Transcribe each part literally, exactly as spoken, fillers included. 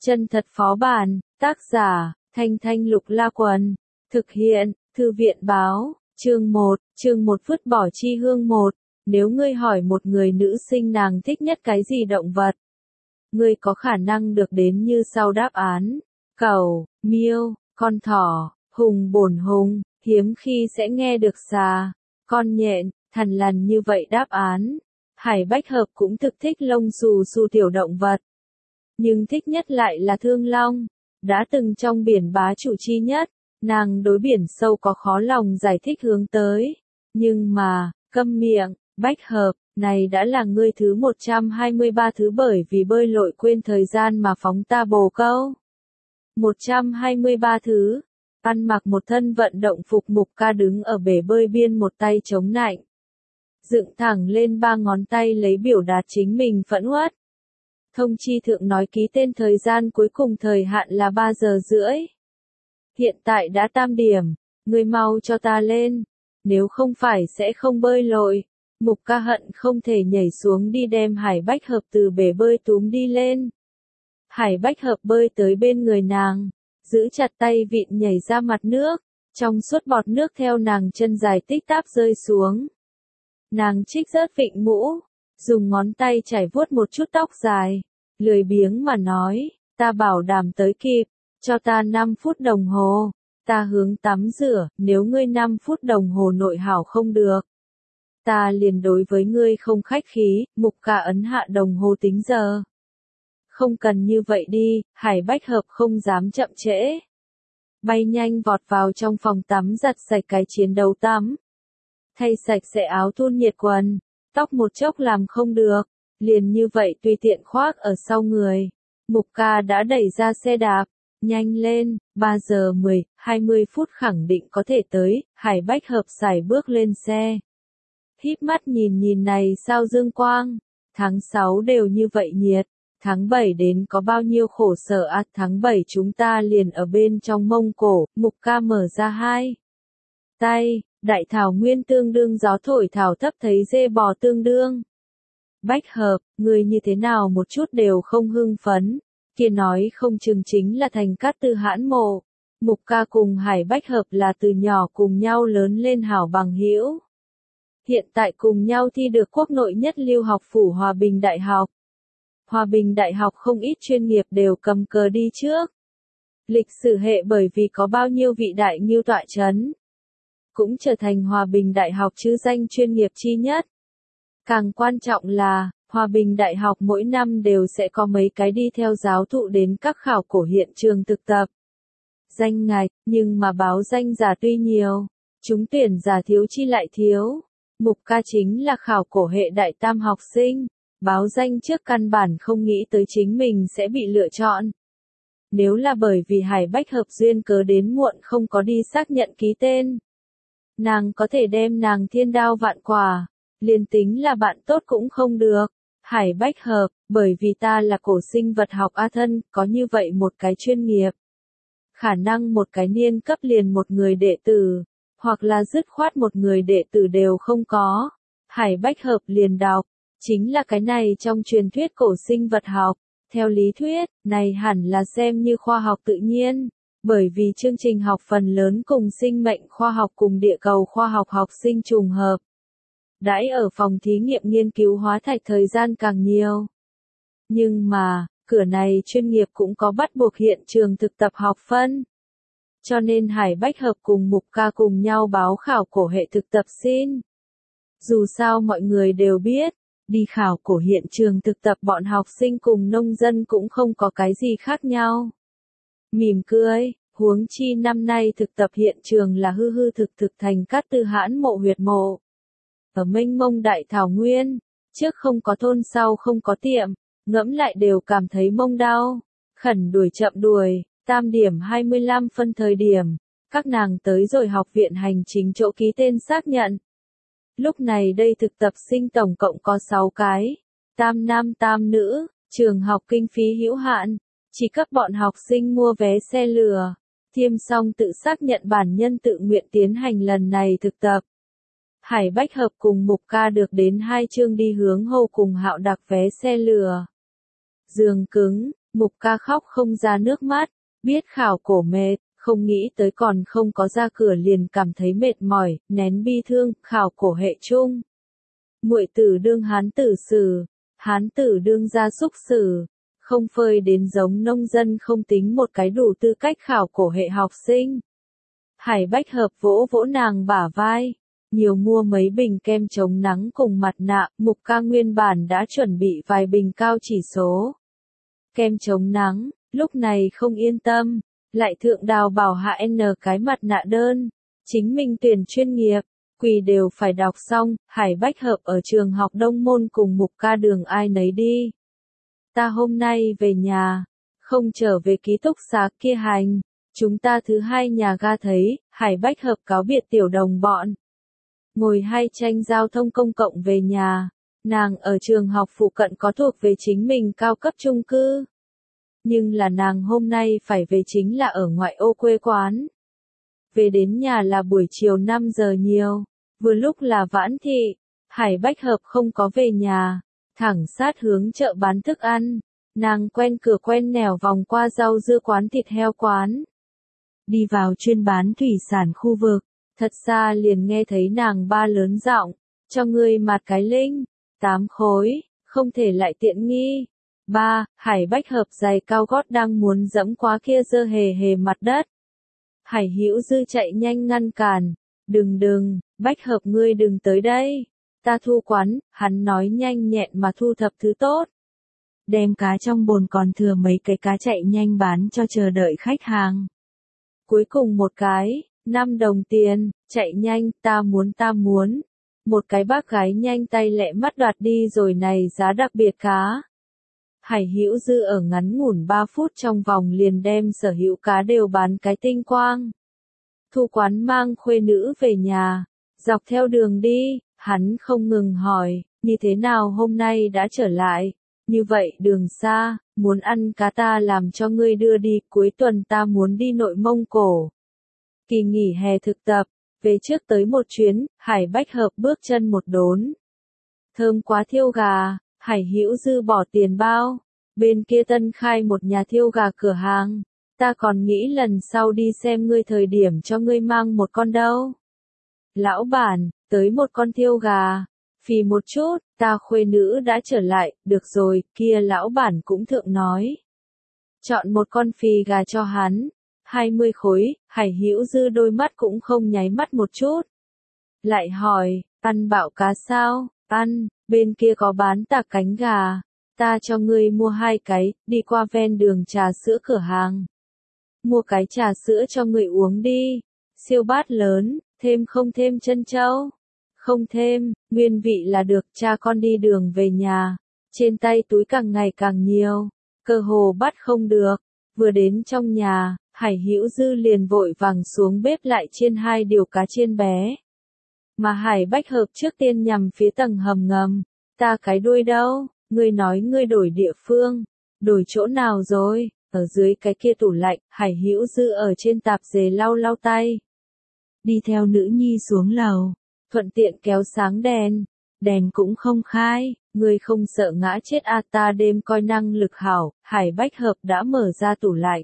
Chân thật phó bản, tác giả, Thanh Thanh Lục La Quần, thực hiện, Thư viện báo, chương một, chương một vứt bỏ chi hương một. Nếu ngươi hỏi một người nữ sinh nàng thích nhất cái gì động vật, ngươi có khả năng được đến như sau đáp án: cẩu, miêu, con thỏ, hùng bổn hùng, hiếm khi sẽ nghe được xà, con nhện, thằn lằn như vậy đáp án. Hải Bách Hợp cũng thực thích lông xù xù tiểu động vật, nhưng thích nhất lại là thương long. Đã từng trong biển bá chủ chi nhất, nàng đối biển sâu có khó lòng giải thích hướng tới. Nhưng mà, câm miệng, Bách Hợp, này đã là ngươi thứ một trăm hai mươi ba thứ bởi vì bơi lội quên thời gian mà phóng ta bồ câu. một trăm hai mươi ba thứ. Ăn mặc một thân vận động phục, Mục Ca đứng ở bể bơi biên, một tay chống nạnh, dựng thẳng lên ba ngón tay lấy biểu đạt chính mình phẫn uất. Thông chi thượng nói ký tên thời gian cuối cùng thời hạn là ba giờ rưỡi. Hiện tại đã tam điểm, ngươi mau cho ta lên, nếu không phải sẽ không bơi lội. Mục Ca hận không thể nhảy xuống đi đem Hải Bách Hợp từ bể bơi túm đi lên. Hải Bách Hợp bơi tới bên người nàng, giữ chặt tay vịn nhảy ra mặt nước, trong suốt bọt nước theo nàng chân dài tích táp rơi xuống. Nàng trích rớt vịnh mũ, dùng ngón tay chải vuốt một chút tóc dài, lười biếng mà nói, ta bảo đảm tới kịp, cho ta năm phút đồng hồ, ta hướng tắm rửa, nếu ngươi năm phút đồng hồ nội hảo không được, ta liền đối với ngươi không khách khí. Mục Ca ấn hạ đồng hồ tính giờ. Không cần như vậy đi, Hải Bách Hợp không dám chậm trễ. Bay nhanh vọt vào trong phòng tắm, giặt sạch cái chiến đấu tắm. Thay sạch sẽ áo thun nhiệt quần, tóc một chốc làm không được, liền như vậy tùy tiện khoác ở sau người. Mục Ca đã đẩy ra xe đạp, nhanh lên, ba giờ mười, hai mươi phút khẳng định có thể tới. Hải Bách Hợp sải bước lên xe, híp mắt nhìn nhìn này sao dương quang, tháng sáu đều như vậy nhiệt, tháng bảy đến có bao nhiêu khổ sở à, tháng bảy chúng ta liền ở bên trong Mông Cổ. Mục Ca mở ra hai tay, đại thảo nguyên tương đương gió thổi thảo thấp thấy dê bò tương đương. Bách Hợp, người như thế nào một chút đều không hưng phấn, kia nói không chừng chính là Thành Cát Tư hãn mộ. Mục Ca cùng Hải Bách Hợp là từ nhỏ cùng nhau lớn lên hảo bằng hữu. Hiện tại cùng nhau thi được quốc nội nhất lưu học phủ Hòa Bình Đại học. Hòa Bình Đại học không ít chuyên nghiệp đều cầm cờ đi trước. Lịch sử hệ bởi vì có bao nhiêu vị đại ngưu tọa chấn, cũng trở thành Hòa Bình Đại học chứ danh chuyên nghiệp chi nhất. Càng quan trọng là, Hòa Bình Đại học mỗi năm đều sẽ có mấy cái đi theo giáo thụ đến các khảo cổ hiện trường thực tập. Danh ngạch, nhưng mà báo danh giả tuy nhiều, trúng tuyển giả thiếu chi lại thiếu. Mục Ca chính là khảo cổ hệ đại tam học sinh, báo danh trước căn bản không nghĩ tới chính mình sẽ bị lựa chọn. Nếu là bởi vì Hải Bách Hợp duyên cớ đến muộn không có đi xác nhận ký tên, nàng có thể đem nàng thiên đao vạn quả, liền tính là bạn tốt cũng không được. Hải Bách Hợp, bởi vì ta là cổ sinh vật học A thân, có như vậy một cái chuyên nghiệp. Khả năng một cái niên cấp liền một người đệ tử, hoặc là dứt khoát một người đệ tử đều không có. Hải Bách Hợp liền đọc, chính là cái này trong truyền thuyết cổ sinh vật học. Theo lý thuyết, này hẳn là xem như khoa học tự nhiên, bởi vì chương trình học phần lớn cùng sinh mệnh khoa học cùng địa cầu khoa học học sinh trùng hợp. Đãi ở phòng thí nghiệm nghiên cứu hóa thạch thời gian càng nhiều. Nhưng mà, cửa này chuyên nghiệp cũng có bắt buộc hiện trường thực tập học phân. Cho nên Hải Bách Hợp cùng Mục Ca cùng nhau báo khảo cổ hệ thực tập xin. Dù sao mọi người đều biết, đi khảo cổ hiện trường thực tập bọn học sinh cùng nông dân cũng không có cái gì khác nhau. Mỉm cười, huống chi năm nay thực tập hiện trường là hư hư thực thực Thành Cát Tư hãn mộ huyệt mộ. Ở mênh mông đại thảo nguyên, trước không có thôn sau không có tiệm, ngẫm lại đều cảm thấy mông đau. Khẩn đuổi chậm đuổi, tam điểm hai mươi lăm phân thời điểm, các nàng tới rồi học viện hành chính chỗ ký tên xác nhận. Lúc này đây thực tập sinh tổng cộng có sáu cái, tam nam tam nữ, trường học kinh phí hữu hạn, chỉ cấp bọn học sinh mua vé xe lửa, tiêm xong tự xác nhận bản nhân tự nguyện tiến hành lần này thực tập. Hải Bách Hợp cùng Mục Ca được đến hai chương đi hướng Hầu cùng Hạo đặc vé xe lửa. Giường cứng, Mục ca khóc không ra nước mắt, biết khảo cổ mệt, không nghĩ tới còn không có ra cửa liền cảm thấy mệt mỏi, nén bi thương, khảo cổ hệ chung. Muội tử đương hán tử xử, hán tử đương gia súc xử, không phơi đến giống nông dân không tính một cái đủ tư cách khảo cổ hệ học sinh. Hải Bách Hợp vỗ vỗ nàng bả vai, nhiều mua mấy bình kem chống nắng cùng mặt nạ, Mục ca nguyên bản đã chuẩn bị vài bình cao chỉ số. Kem chống nắng, lúc này không yên tâm, lại thượng đào bảo hạ N cái mặt nạ đơn, chính mình tuyển chuyên nghiệp, quỳ đều phải đọc xong, Hải Bách Hợp ở trường học Đông Môn cùng Mục ca đường ai nấy đi. Ta hôm nay về nhà, không trở về ký túc xá kia hành, chúng ta thứ hai nhà ga thấy, Hải Bách Hợp cáo biệt tiểu đồng bọn. Ngồi hai tranh giao thông công cộng về nhà, nàng ở trường học phụ cận có thuộc về chính mình cao cấp chung cư. Nhưng là nàng hôm nay phải về chính là ở ngoại ô quê quán. Về đến nhà là buổi chiều năm giờ nhiều, vừa lúc là vãn thị, Hải Bách Hợp không có về nhà, thẳng sát hướng chợ bán thức ăn, nàng quen cửa quen nẻo vòng qua rau dưa quán thịt heo quán. Đi vào chuyên bán thủy sản khu vực, thật xa liền nghe thấy nàng ba lớn giọng, cho ngươi mặt cái linh, tám khối, không thể lại tiện nghi. Ba, Hải Bách Hợp giày cao gót đang muốn dẫm qua kia dơ hề hề mặt đất. Hải Hữu Dư chạy nhanh ngăn cản, đừng đừng, Bách Hợp ngươi đừng tới đây, ta thu quán, hắn nói nhanh nhẹn mà thu thập thứ tốt. Đem cá trong bồn còn thừa mấy cái cá chạy nhanh bán cho chờ đợi khách hàng. Cuối cùng một cái, năm đồng tiền, chạy nhanh, ta muốn ta muốn. Một cái bác gái nhanh tay lẹ mắt đoạt đi rồi này giá đặc biệt cá. Hải Hữu Dư ở ngắn ngủn ba phút trong vòng liền đem sở hữu cá đều bán cái tinh quang. Thu quán mang khuê nữ về nhà, dọc theo đường đi, hắn không ngừng hỏi, như thế nào hôm nay đã trở lại, như vậy đường xa, muốn ăn cá ta làm cho ngươi đưa đi, cuối tuần ta muốn đi Nội Mông Cổ. Kỳ nghỉ hè thực tập, về trước tới một chuyến, Hải Bách Hợp bước chân một đốn. Thơm quá thiêu gà. Hải Hữu Dư bỏ tiền bao, bên kia tân khai một nhà thiêu gà cửa hàng, ta còn nghĩ lần sau đi xem ngươi thời điểm cho ngươi mang một con đâu. Lão bản, tới một con thiêu gà, phì một chút, ta khuê nữ đã trở lại, được rồi, kia lão bản cũng thượng nói. Chọn một con phì gà cho hắn, hai mươi khối, Hải Hữu Dư đôi mắt cũng không nháy mắt một chút. Lại hỏi, ăn bạo cá sao, ăn. Bên kia có bán tạc cánh gà, ta cho ngươi mua hai cái, đi qua ven đường trà sữa cửa hàng. Mua cái trà sữa cho ngươi uống đi, siêu bát lớn, thêm không thêm trân châu? Không thêm, nguyên vị là được, cha con đi đường về nhà, trên tay túi càng ngày càng nhiều, cơ hồ bắt không được, vừa đến trong nhà, Hải Hữu Dư liền vội vàng xuống bếp lại chiên hai điều cá chiên bé. Mà Hải Bách Hợp trước tiên nhằm phía tầng hầm ngầm, ta cái đuôi đâu, ngươi nói ngươi đổi địa phương, đổi chỗ nào rồi, ở dưới cái kia tủ lạnh, Hải Hữu Dư ở trên tạp dề lau lau tay. Đi theo nữ nhi xuống lầu, thuận tiện kéo sáng đèn, đèn cũng không khai, ngươi không sợ ngã chết à, ta đêm coi năng lực hảo, Hải Bách Hợp đã mở ra tủ lạnh.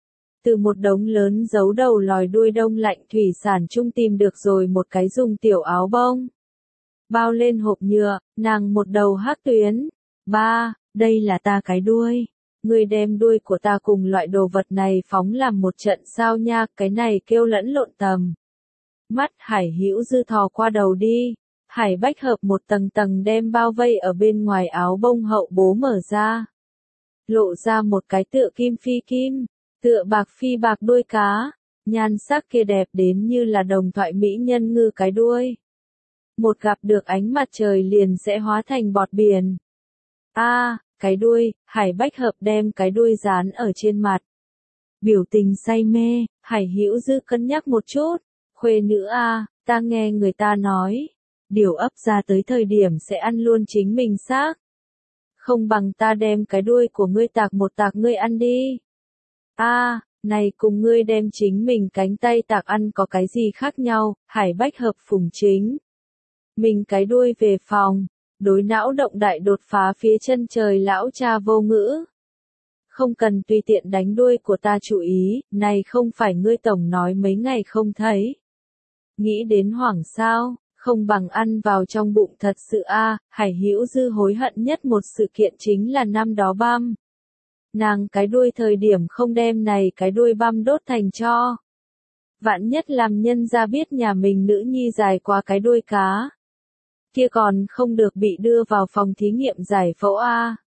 Từ một đống lớn giấu đầu lòi đuôi đông lạnh thủy sản chung tìm được rồi một cái dùng tiểu áo bông. Bao lên hộp nhựa, nàng một đầu hắc tuyến. Ba, đây là ta cái đuôi. Ngươi đem đuôi của ta cùng loại đồ vật này phóng làm một trận sao nha, cái này kêu lẫn lộn tầm. Mắt Hải Hữu Dư thò qua đầu đi. Hải Bách Hợp một tầng tầng đem bao vây ở bên ngoài áo bông hậu bố mở ra. Lộ ra một cái tựa kim phi kim. Tựa bạc phi bạc đuôi cá, nhan sắc kia đẹp đến như là đồng thoại mỹ nhân ngư cái đuôi. Một gặp được ánh mặt trời liền sẽ hóa thành bọt biển. A, à, cái đuôi, Hải Bách Hợp đem cái đuôi dán ở trên mặt. Biểu tình say mê, Hải Hữu Dư cân nhắc một chút, khuê nữ a, à, ta nghe người ta nói, điều ấp ra tới thời điểm sẽ ăn luôn chính mình xác. Không bằng ta đem cái đuôi của ngươi tạc một tạc ngươi ăn đi. A, à, này cùng ngươi đem chính mình cánh tay tạc ăn có cái gì khác nhau, Hải Bách Hợp phùng chính. Mình cái đuôi về phòng, đối não động đại đột phá phía chân trời lão cha vô ngữ. Không cần tùy tiện đánh đuôi của ta chú ý, này không phải ngươi tổng nói mấy ngày không thấy. Nghĩ đến hoảng sao, không bằng ăn vào trong bụng thật sự a. Hải Hữu Dư hối hận nhất một sự kiện chính là năm đó băm. Nàng cái đuôi thời điểm không đem này cái đuôi băm đốt thành tro. Vạn nhất làm nhân ra biết nhà mình nữ nhi dài quá cái đuôi cá. Kia còn không được bị đưa vào phòng thí nghiệm giải phẫu a.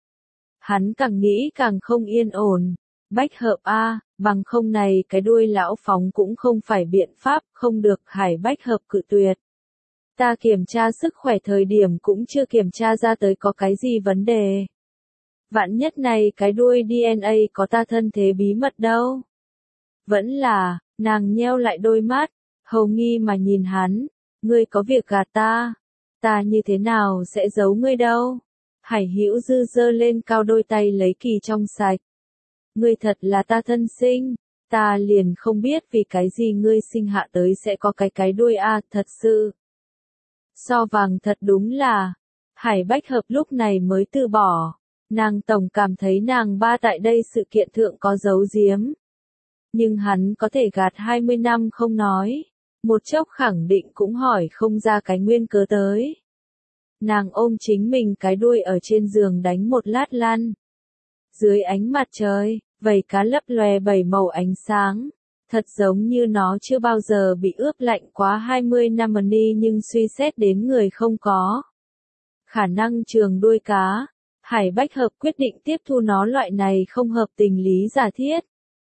Hắn càng nghĩ càng không yên ổn. Bách hợp a, bằng không này cái đuôi lão phóng cũng không phải biện pháp, không được. Hải Bách Hợp cự tuyệt. Ta kiểm tra sức khỏe thời điểm cũng chưa kiểm tra ra tới có cái gì vấn đề. Vạn nhất này cái đuôi đê en a có ta thân thế bí mật đâu. Vẫn là, nàng nheo lại đôi mắt, hầu nghi mà nhìn hắn, ngươi có việc gạt ta, ta như thế nào sẽ giấu ngươi đâu. Hải Hữu Dư giơ lên cao đôi tay lấy kỳ trong sạch. Ngươi thật là ta thân sinh, ta liền không biết vì cái gì ngươi sinh hạ tới sẽ có cái cái đuôi a, thật sự. So vàng thật đúng là, Hải Bách Hợp lúc này mới từ bỏ, nàng tổng cảm thấy nàng ba tại đây sự kiện thượng có giấu giếm. Nhưng hắn có thể gạt hai mươi năm không nói, một chốc khẳng định cũng hỏi không ra cái nguyên cớ tới. Nàng ôm chính mình cái đuôi ở trên giường đánh một lát lăn. Dưới ánh mặt trời, vảy cá lấp lòe bảy màu ánh sáng, thật giống như nó chưa bao giờ bị ướp lạnh quá hai mươi năm ni, nhưng suy xét đến người không có khả năng trường đuôi cá, Hải Bách Hợp quyết định tiếp thu nó loại này không hợp tình lý giả thiết.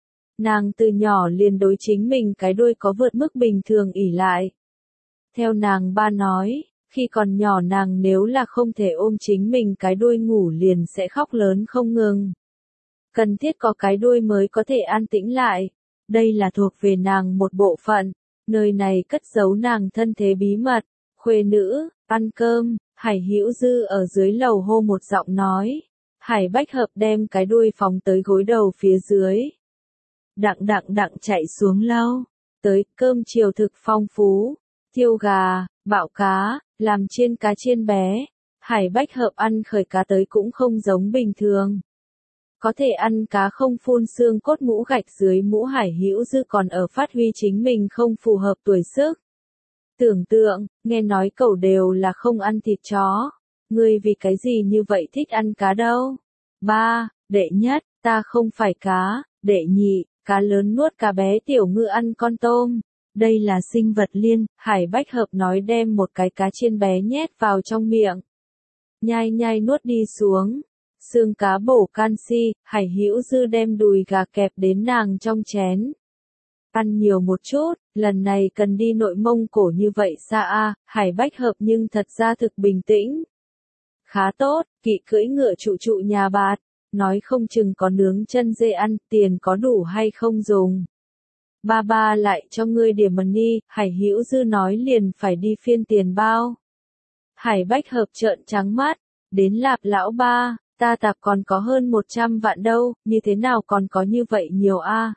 Nàng từ nhỏ liền đối chính mình cái đuôi có vượt mức bình thường ỷ lại. Theo nàng ba nói, khi còn nhỏ nàng nếu là không thể ôm chính mình cái đuôi ngủ liền sẽ khóc lớn không ngừng. Cần thiết có cái đuôi mới có thể an tĩnh lại. Đây là thuộc về nàng một bộ phận, nơi này cất giấu nàng thân thế bí mật. Khuê nữ, ăn cơm, Hải Hữu Dư ở dưới lầu hô một giọng nói. Hải Bách Hợp đem cái đuôi phóng tới gối đầu phía dưới. Đặng đặng đặng chạy xuống lâu, tới cơm chiều thực phong phú, thiêu gà, bạo cá, làm chiên cá chiên bé. Hải Bách Hợp ăn khởi cá tới cũng không giống bình thường. Có thể ăn cá không phun xương cốt mũ gạch dưới mũ. Hải Hữu Dư còn ở phát huy chính mình không phù hợp tuổi sức. Tưởng tượng, nghe nói cẩu đều là không ăn thịt chó. Ngươi vì cái gì như vậy thích ăn cá đâu? Ba, đệ nhất, ta không phải cá. Đệ nhị, cá lớn nuốt cá bé, tiểu ngư ăn con tôm. Đây là sinh vật liên. Hải Bách Hợp nói đem một cái cá chiên bé nhét vào trong miệng. Nhai nhai nuốt đi xuống. Xương cá bổ canxi. Hải Hữu Dư đem đùi gà kẹp đến nàng trong chén. Ăn nhiều một chút, lần này cần đi Nội Mông Cổ như vậy xa a. Hải Bách Hợp nhưng thật ra thực bình tĩnh. Khá tốt, kỵ cưỡi ngựa trụ trụ nhà bạt. Nói không chừng có nướng chân dê ăn, tiền có đủ hay không dùng. Ba ba lại cho ngươi điểm money. Hải Hữu Dư nói liền phải đi phiên tiền bao. Hải Bách Hợp trợn trắng mắt, đến Lạp lão ba, ta tạp còn có hơn một trăm vạn đâu, như thế nào còn có như vậy nhiều a?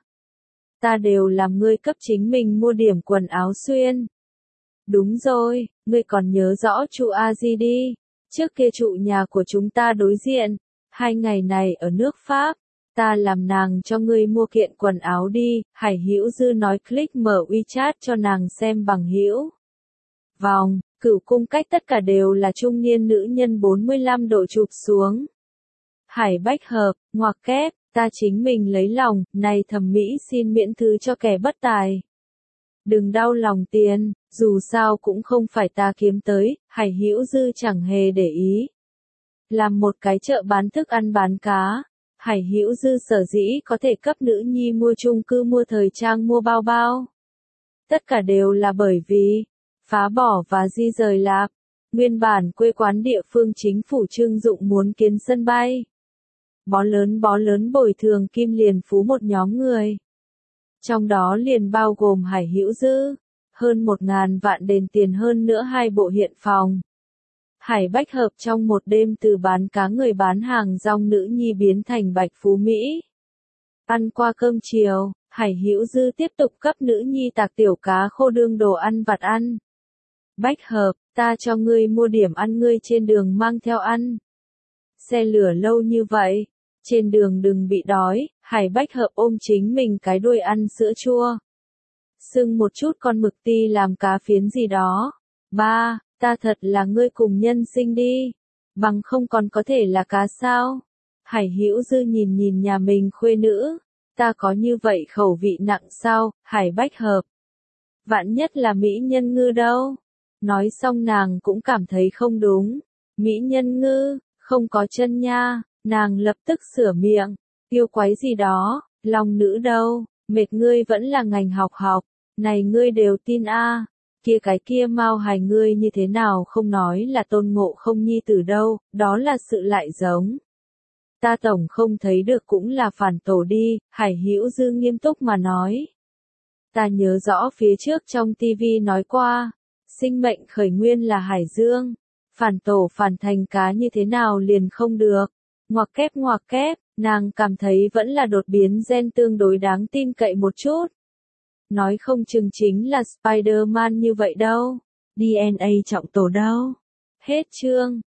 Ta đều làm ngươi cấp chính mình mua điểm quần áo xuyên. Đúng rồi, ngươi còn nhớ rõ trụ A Di đi, trước kia trụ nhà của chúng ta đối diện, hai ngày này ở nước Pháp, ta làm nàng cho ngươi mua kiện quần áo đi. Hải Hữu Dư nói click mở WeChat cho nàng xem bằng hữu. Vòng, cửu cung cách tất cả đều là trung niên nữ nhân bốn mươi lăm độ chụp xuống. Hải Bách Hợp, ngoặc kép, ta chính mình lấy lòng, này thẩm mỹ xin miễn thứ cho kẻ bất tài. Đừng đau lòng tiền, dù sao cũng không phải ta kiếm tới. Hải Hữu Dư chẳng hề để ý. Làm một cái chợ bán thức ăn bán cá, Hải Hữu Dư sở dĩ có thể cấp nữ nhi mua chung cư, mua thời trang, mua bao bao. Tất cả đều là bởi vì phá bỏ và di rời Lạp. Nguyên bản quê quán địa phương chính phủ trưng dụng muốn kiến sân bay. Bó lớn bó lớn bồi thường kim liền phú một nhóm người. Trong đó liền bao gồm Hải Hữu Dư, hơn một ngàn vạn đền tiền, hơn nữa hai bộ hiện phòng. Hải Bách Hợp trong một đêm từ bán cá người bán hàng rong nữ nhi biến thành bạch phú Mỹ. Ăn qua cơm chiều, Hải Hữu Dư tiếp tục cấp nữ nhi tạc tiểu cá khô đương đồ ăn vặt ăn. Bách Hợp, ta cho ngươi mua điểm ăn ngươi trên đường mang theo ăn. Xe lửa lâu như vậy, Trên đường đừng bị đói, Hải Bách Hợp ôm chính mình cái đuôi ăn sữa chua. Sưng một chút con mực ti làm cá phiến gì đó. Ba, ta thật là ngươi cùng nhân sinh đi. Bằng không còn có thể là cá sao? Hải Hữu Dư nhìn nhìn nhà mình khuê nữ. Ta có như vậy khẩu vị nặng sao, Hải Bách Hợp. Vạn nhất là mỹ nhân ngư đâu. Nói xong nàng cũng cảm thấy không đúng. Mỹ nhân ngư, không có chân nha, nàng lập tức sửa miệng. Yêu quái gì đó, lòng nữ đâu, mệt ngươi vẫn là ngành học học. Này ngươi đều tin a à. Kia cái kia Mao Hài ngươi như thế nào không nói là Tôn Ngộ Không nhi tử đâu, đó là sự lại giống. Ta tổng không thấy được cũng là phản tổ đi, Hải Hữu Dư nghiêm túc mà nói. Ta nhớ rõ phía trước trong tivi nói qua, sinh mệnh khởi nguyên là Hải Dương, phản tổ phản thành cá như thế nào liền không được. Ngoặc kép ngoặc kép, nàng cảm thấy vẫn là đột biến gen tương đối đáng tin cậy một chút. Nói không chừng chính là Spider-Man như vậy đâu. đê en a trọng tổ đâu. Hết chương.